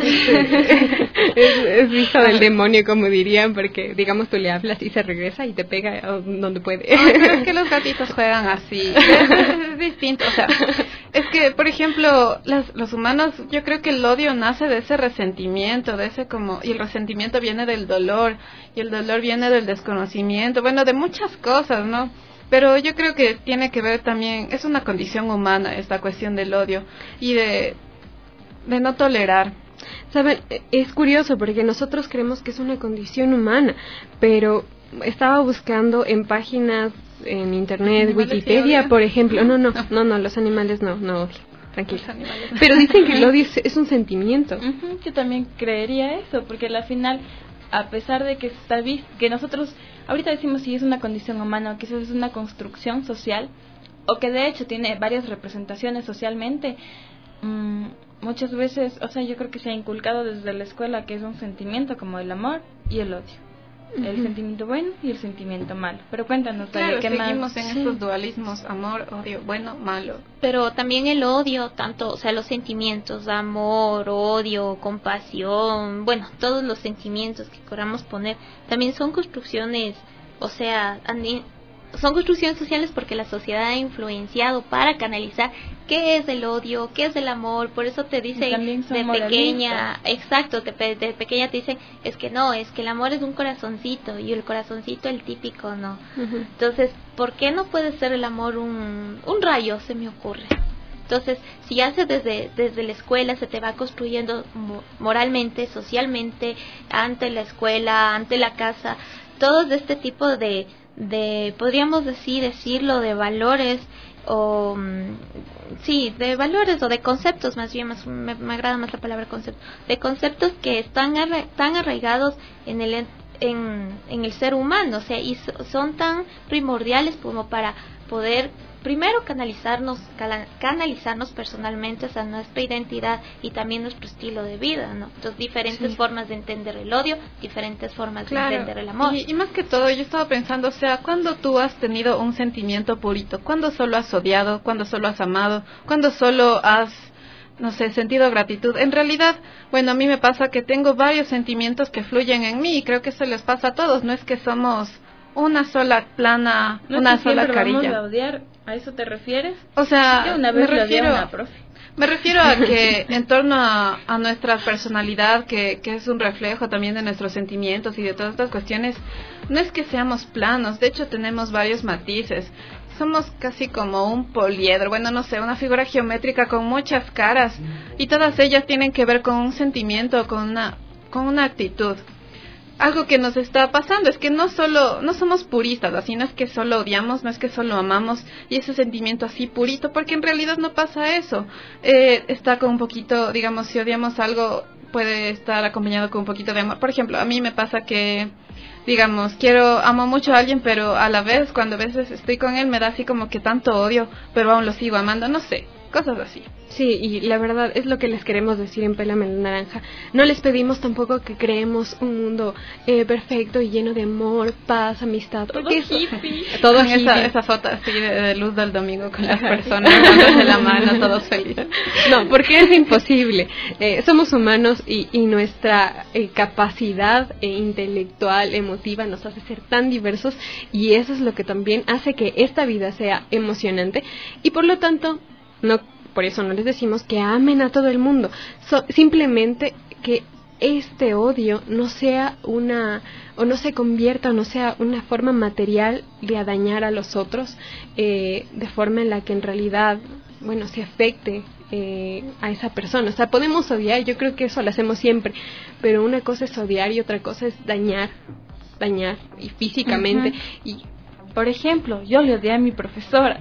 es, es hijo del demonio, como dirían, porque, digamos, tú le hablas y se regresa y te pega donde puede. Ay, pero es que los gatitos juegan así. Es, es distinto, o sea, es que, por ejemplo, las, los humanos, yo creo que el odio nace de ese resentimiento, de ese como... Y el resentimiento viene del dolor, y el dolor viene del desconocimiento, bueno, de muchas cosas, ¿no? Pero yo creo que tiene que ver también, es una condición humana esta cuestión del odio y de, de no tolerar. Saben, es curioso porque nosotros creemos que es una condición humana, pero estaba buscando en páginas en internet, Wikipedia, por ejemplo. No, no, no, no, los animales no, no, tranquila. Pero dicen que el odio es, es un sentimiento. Uh-huh, yo también creería eso, porque al final, a pesar de que está visto, que nosotros ahorita decimos si es una condición humana o quizás es una construcción social, o que de hecho tiene varias representaciones socialmente, mmm, muchas veces, o sea, yo creo que se ha inculcado desde la escuela que es un sentimiento como el amor y el odio. Uh-huh. El sentimiento bueno y el sentimiento malo. Pero cuéntanos, claro, ¿qué seguimos más? en sí. estos dualismos, amor, odio, bueno, malo. Pero también el odio, tanto, o sea, los sentimientos, amor, odio, compasión, bueno, todos los sentimientos que queramos poner, también son construcciones, o sea, son construcciones sociales porque la sociedad ha influenciado para canalizar qué es el odio, qué es el amor. Por eso te dicen de pequeña, exacto, de, de pequeña te dicen, es que no, es que el amor es un corazoncito y el corazoncito el típico, no. Uh-huh. Entonces, ¿por qué no puede ser el amor un, un rayo? Se me ocurre. Entonces, si hace desde, desde la escuela, se te va construyendo moralmente, socialmente, ante la escuela, ante la casa, todos de este tipo de de podríamos decir decirlo de valores o sí de valores o de conceptos, más bien más, me, me agrada más la palabra concepto, de conceptos que están arra, tan arraigados en el en, en el ser humano, o sea, y so, son tan primordiales como para poder primero canalizarnos canalizarnos personalmente, o sea, nuestra identidad y también nuestro estilo de vida, ¿no? Entonces, diferentes sí. formas de entender el odio, diferentes formas claro. de entender el amor. Y, y más que todo, yo estaba pensando, o sea, ¿cuándo tú has tenido un sentimiento purito? ¿Cuándo solo has odiado? ¿Cuándo solo has amado? ¿Cuándo solo has, no sé, sentido gratitud? En realidad, bueno, a mí me pasa que tengo varios sentimientos que fluyen en mí y creo que eso les pasa a todos, no es que somos una sola plana, no una es que sola siempre carilla. Vamos a odiar. ¿A eso te refieres? O sea, yo una vez me refiero, a una profe. Me refiero a que en torno a, a nuestra personalidad, que, que es un reflejo también de nuestros sentimientos y de todas estas cuestiones, no es que seamos planos, de hecho tenemos varios matices. Somos casi como un poliedro, bueno, no sé, una figura geométrica con muchas caras y todas ellas tienen que ver con un sentimiento, con una, con una actitud. Algo que nos está pasando es que no solo no somos puristas, así no es que solo odiamos, no es que solo amamos y ese sentimiento así purito, porque en realidad no pasa eso. Eh, está con un poquito, digamos, si odiamos algo puede estar acompañado con un poquito de amor. Por ejemplo, a mí me pasa que, digamos, quiero, amo mucho a alguien, pero a la vez cuando a veces estoy con él me da así como que tanto odio, pero aún lo sigo amando, no sé, cosas así. Sí, y la verdad es lo que les queremos decir en Pélame la Naranja. No les pedimos tampoco que creemos un mundo eh, perfecto y lleno de amor, paz, amistad. Todo eso, hippie. Todo con hippie. Esa, esa foto así de, de luz del domingo con las personas dándose la mano, todos felices. No, porque es imposible. Eh, somos humanos y, y nuestra eh, capacidad eh, intelectual, emotiva, nos hace ser tan diversos, y eso es lo que también hace que esta vida sea emocionante, y por lo tanto, no por eso no les decimos que amen a todo el mundo, so, simplemente que este odio no sea una, o no se convierta, o no sea una forma material de dañar a los otros, eh, de forma en la que en realidad, bueno, se afecte eh, a esa persona. O sea, podemos odiar, yo creo que eso lo hacemos siempre, pero una cosa es odiar y otra cosa es dañar, dañar, y físicamente, uh-huh. y por ejemplo, yo le odié a mi profesora,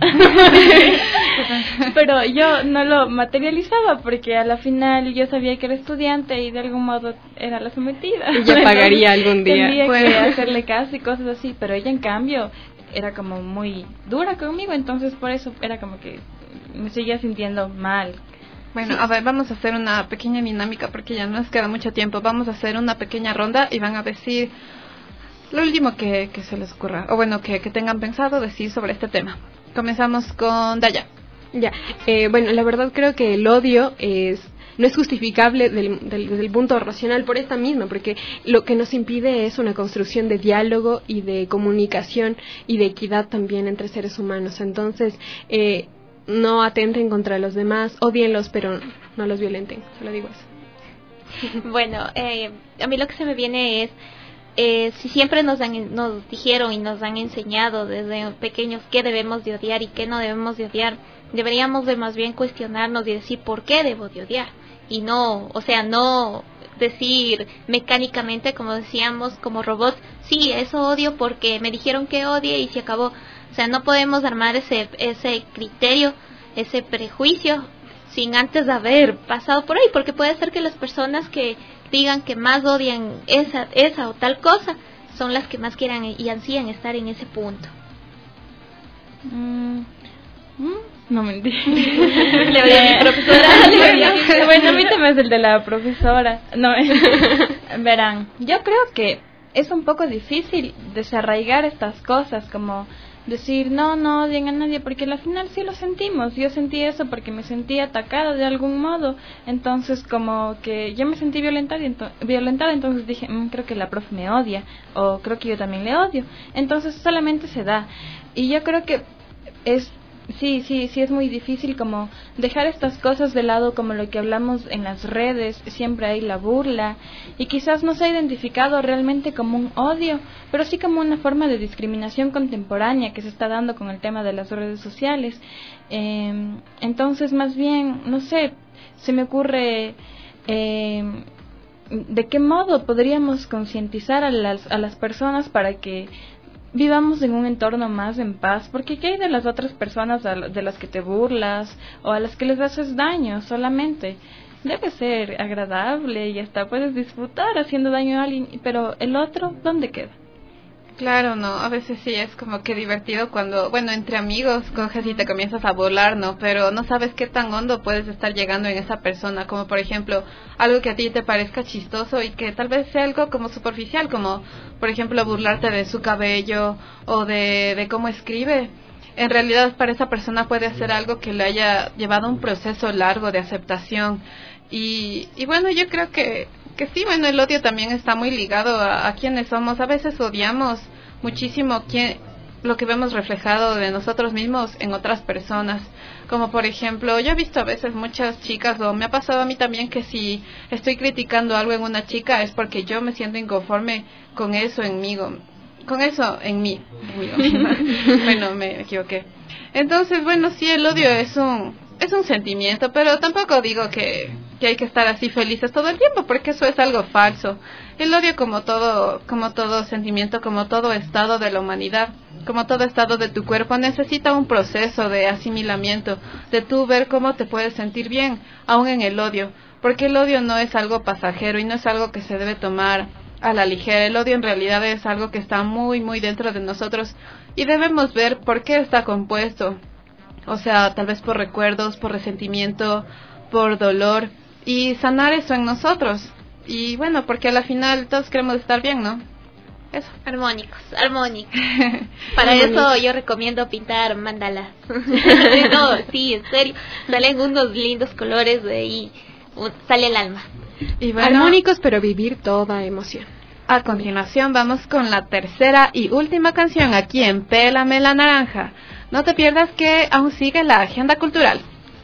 pero yo no lo materializaba porque a la final yo sabía que era estudiante y de algún modo era la sometida. Ella pagaría algún día. Tendría bueno. que hacerle caso y cosas así, pero ella en cambio era como muy dura conmigo, entonces por eso era como que me seguía sintiendo mal. Bueno, sí. A ver, vamos a hacer una pequeña dinámica porque ya no nos queda mucho tiempo. Vamos a hacer una pequeña ronda y van a decir lo último que, que se les ocurra, o bueno, que, que tengan pensado decir sobre este tema. Comenzamos con Daya. Ya, eh, bueno, la verdad creo que el odio es no es justificable del, del, desde el punto racional por esta misma, porque lo que nos impide es una construcción de diálogo y de comunicación y de equidad también entre seres humanos. Entonces, eh, no atenten contra los demás, odienlos, pero no los violenten, solo digo eso. Bueno, eh, a mí lo que se me viene es Eh, si siempre nos, han, nos dijeron y nos han enseñado desde pequeños qué debemos de odiar y qué no debemos de odiar, deberíamos de más bien cuestionarnos y decir por qué debo de odiar, y no, o sea, no decir mecánicamente, como decíamos, como robots, sí, eso odio porque me dijeron que odie y se acabó. O sea, no podemos armar ese, ese criterio, ese prejuicio sin antes haber pasado por ahí, porque puede ser que las personas que digan que más odian esa, esa o tal cosa son las que más quieran y ansían estar en ese punto. Mm. ¿Mm? No mentira. Le hablé a mi profesora. Bueno, bueno, a mí también es el de la profesora. No, verán, yo creo que es un poco difícil desarraigar estas cosas, como decir, no, no odien a nadie, porque al final sí lo sentimos. Yo sentí eso porque me sentí atacada de algún modo, entonces como que yo me sentí violentada, ento- violentada entonces dije, mmm, creo que la profe me odia, o creo que yo también le odio, entonces solamente se da. Y yo creo que es sí, sí, sí es muy difícil como dejar estas cosas de lado, como lo que hablamos en las redes, siempre hay la burla, y quizás no se ha identificado realmente como un odio, pero sí como una forma de discriminación contemporánea que se está dando con el tema de las redes sociales. Eh, entonces, más bien, no sé, se me ocurre eh, de qué modo podríamos concientizar a las, a las personas para que vivamos en un entorno más en paz, porque ¿qué hay de las otras personas de las que te burlas o a las que les haces daño? Solamente debe ser agradable y hasta puedes disfrutar haciendo daño a alguien, pero el otro, ¿dónde queda? Claro, no, a veces sí es como que divertido cuando, bueno, entre amigos coges y te comienzas a burlar, ¿no? Pero no sabes qué tan hondo puedes estar llegando en esa persona, como por ejemplo, algo que a ti te parezca chistoso y que tal vez sea algo como superficial, como por ejemplo burlarte de su cabello o de, de cómo escribe. En realidad para esa persona puede ser algo que le haya llevado un proceso largo de aceptación. Y, y bueno, yo creo que que sí, bueno, el odio también está muy ligado a, a quienes somos. A veces odiamos muchísimo quien, lo que vemos reflejado de nosotros mismos en otras personas. Como por ejemplo, yo he visto a veces muchas chicas, o me ha pasado a mí también, que si estoy criticando algo en una chica es porque yo me siento inconforme con eso en mí, con eso en mí. En mí bueno, me equivoqué. Entonces, bueno, sí, el odio es un es un sentimiento, pero tampoco digo que, que hay que estar así felices todo el tiempo, porque eso es algo falso. El odio, como todo, como todo sentimiento, como todo estado de la humanidad, como todo estado de tu cuerpo, necesita un proceso de asimilamiento, de tú ver cómo te puedes sentir bien, aún en el odio, porque el odio no es algo pasajero y no es algo que se debe tomar a la ligera. El odio en realidad es algo que está muy, muy dentro de nosotros y debemos ver por qué está compuesto. o sea, tal vez por recuerdos, por resentimiento, por dolor, y sanar eso en nosotros. Y bueno, porque a la final todos queremos estar bien, ¿no? Eso. Armónicos, armónicos. Para eso yo recomiendo pintar mandalas. No, sí, en serio. Salen unos lindos colores de ahí, sale el alma. Y bueno, armónicos, pero vivir toda emoción. A continuación vamos con la tercera y última canción aquí en Pélame la Naranja. No te pierdas que aún sigue la agenda cultural.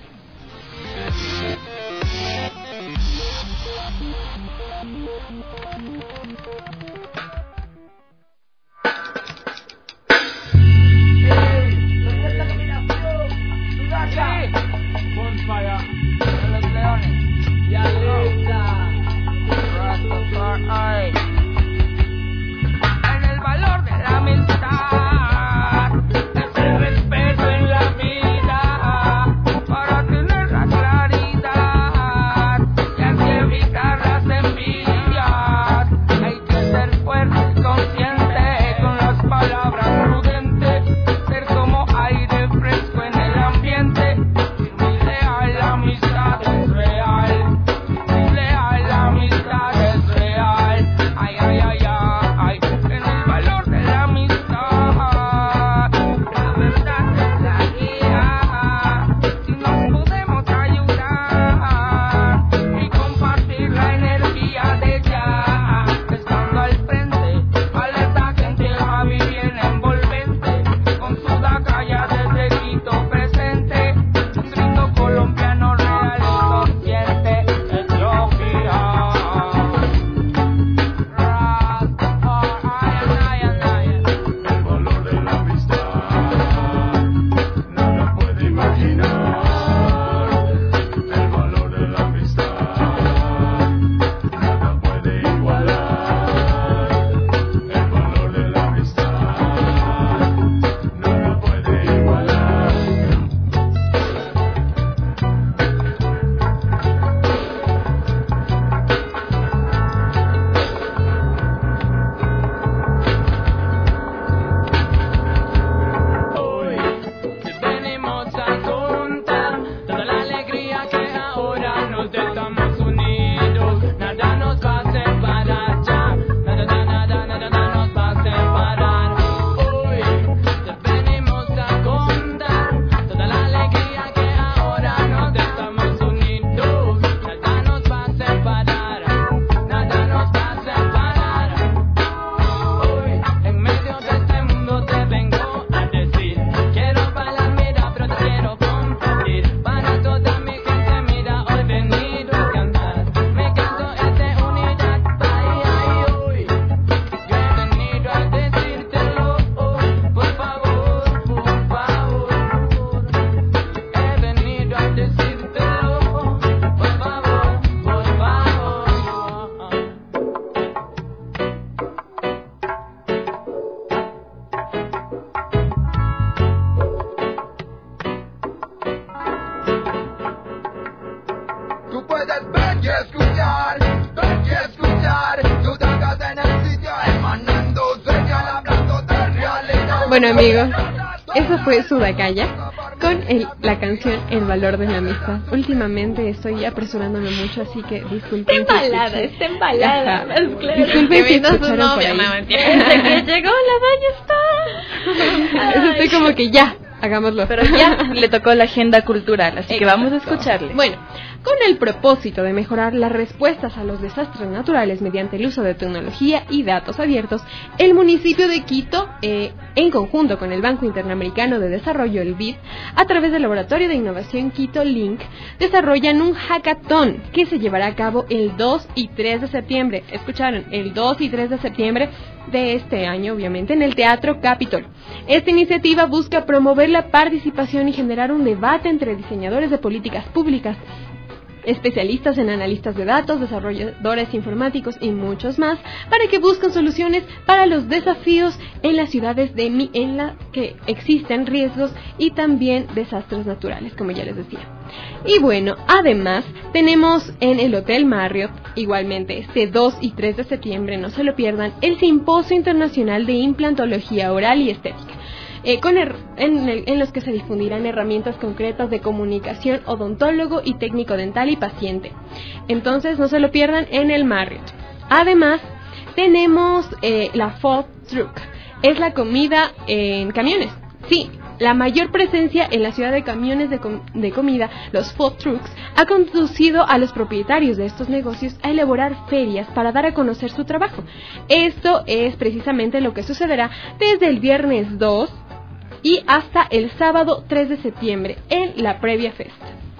En el valor de la amistad, ese respeto en la vida, para tener la claridad y así evitar las envidias. Hay que ser fuerte y consciente con las palabras prudentes, ser como aire fresco en el ambiente. Muy leal, la amistad es real. Muy leal, la amistad es real. Ay, ay, ay, ay, en el valor de la amistad, la verdad es la guía. Si nos podemos ayudar y compartir la energía de ya, estando al frente, alerta gente Javi bien envolvente, con su daca ya desde Quito presente, un grito colombiano real y consciente, Etiopía. Hoy te venimos a contar toda la alegría que ahora nos estamos unidos. Nada nos va a separar ya. Nada, nada, nada, nada nos va a separar. Hoy te venimos a contar toda la alegría que ahora nos estamos unidos. Nada nos va a separar. Nada nos va a separar. Hoy en medio de este mundo te vengo a decir, quiero bailar, mira, pero te quiero compartir. Para toda mi gente, mira, hoy he venido a cantar. Me canto es de unidad, ay, ay, hoy. Yo he venido a decírtelo, oh, por favor, por favor. He venido a decírtelo, oh, por favor, por favor. Tú puedes ver y escuchar, ver y escuchar. Tú tocas en el sitio emanando señal, hablando de realidad. Bueno, amigos, eso fue Sudacaya con el, la canción El valor de la amistad. Últimamente estoy apresurándome mucho, así que disculpen. Está si embalada, escuché- está embalada. Ajá. Es claro. Disculpen Que si vino su escucharon por novia, ahí. no, mentira. Desde que llegó la doña está. Estoy como que ya, hagámoslo. Pero ya le tocó la agenda cultural, así que vamos a escucharle. Bueno, con el propósito de mejorar las respuestas a los desastres naturales mediante el uso de tecnología y datos abiertos, el municipio de Quito, eh, en conjunto con el Banco Interamericano de Desarrollo, el B I D, a través del Laboratorio de Innovación Quito Link, desarrollan un hackathon que se llevará a cabo el dos y tres de septiembre. Escucharon, el dos y tres de septiembre de este año, obviamente, en el Teatro Capitol. Esta iniciativa busca promover la participación y generar un debate entre diseñadores de políticas públicas, especialistas en analistas de datos, desarrolladores informáticos y muchos más, para que busquen soluciones para los desafíos en las ciudades de mi, en las que existen riesgos y también desastres naturales, como ya les decía. Y bueno, además tenemos en el Hotel Marriott, igualmente este dos y tres de septiembre, no se lo pierdan, el Simposio Internacional de Implantología Oral y Estética. eh, con her- en, el, en los que se difundirán herramientas concretas de comunicación odontólogo y técnico dental y paciente. Entonces no se lo pierdan en el Marriott. Además tenemos eh, la Food Truck, es la comida en camiones. Sí, la mayor presencia en la ciudad de camiones de, com- de comida, los food trucks, ha conducido a los propietarios de estos negocios a elaborar ferias para dar a conocer su trabajo. Esto es precisamente lo que sucederá desde el viernes dos y hasta el sábado tres de septiembre en la Previa Fest.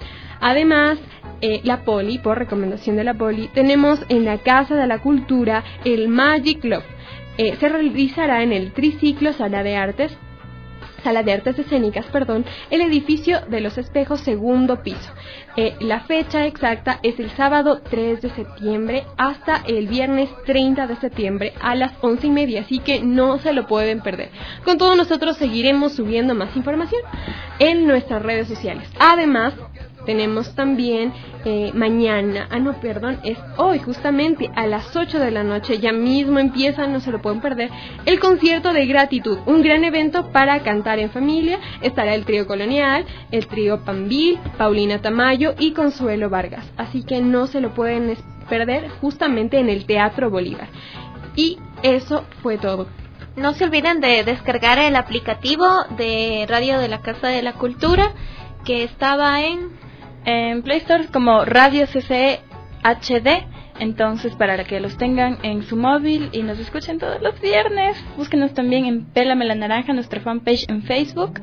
Además, eh, la Poli, por recomendación de la Poli, tenemos en la Casa de la Cultura el Magic Club. Eh, se realizará en el Triciclo Sala de Artes, Sala de Artes Escénicas, perdón, el edificio de los espejos, segundo piso. Eh, la fecha exacta es el sábado tres de septiembre hasta el viernes treinta de septiembre a las once y media, así que no se lo pueden perder. Con todo, nosotros seguiremos subiendo más información en nuestras redes sociales. Además, tenemos también eh, mañana, ah no, perdón, es hoy justamente a las ocho de la noche, ya mismo empieza, no se lo pueden perder, el concierto de gratitud, un gran evento para cantar en familia. Estará el trío Colonial, el trío Pambil, Paulina Tamayo y Consuelo Vargas, así que no se lo pueden perder justamente en el Teatro Bolívar. Y eso fue todo. No se olviden de descargar el aplicativo de Radio de la Casa de la Cultura, que estaba en... en Play Store como Radio C C E H D, entonces para que los tengan en su móvil y nos escuchen todos los viernes. Búsquenos también en Pélame la Naranja, nuestra fanpage en Facebook.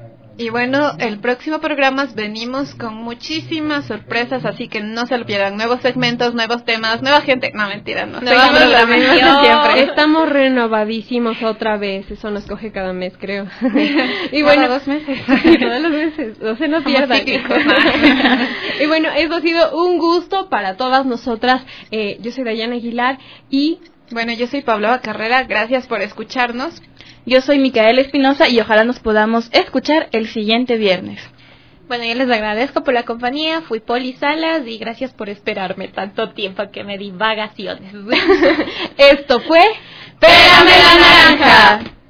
Y bueno, el próximo programa venimos con muchísimas sorpresas, así que no se lo pierdan. Nuevos segmentos, nuevos temas, nueva gente. No, mentira, no. Nueva programación. Siempre. Estamos renovadísimos otra vez. Eso nos coge cada mes, creo. Y cada bueno, dos meses. Todos los meses. No se nos Somos pierdan. cíclicos. Y bueno, eso ha sido un gusto para todas nosotras. Eh, yo soy Dayana Aguilar y... Bueno, yo soy Pablova Carrera. Gracias por escucharnos. Yo soy Micaela Espinosa y ojalá nos podamos escuchar el siguiente viernes. Bueno, yo les agradezco por la compañía. Fui Poli Salas y gracias por esperarme tanto tiempo que me di vacaciones. Esto fue ¡Pélame la Naranja!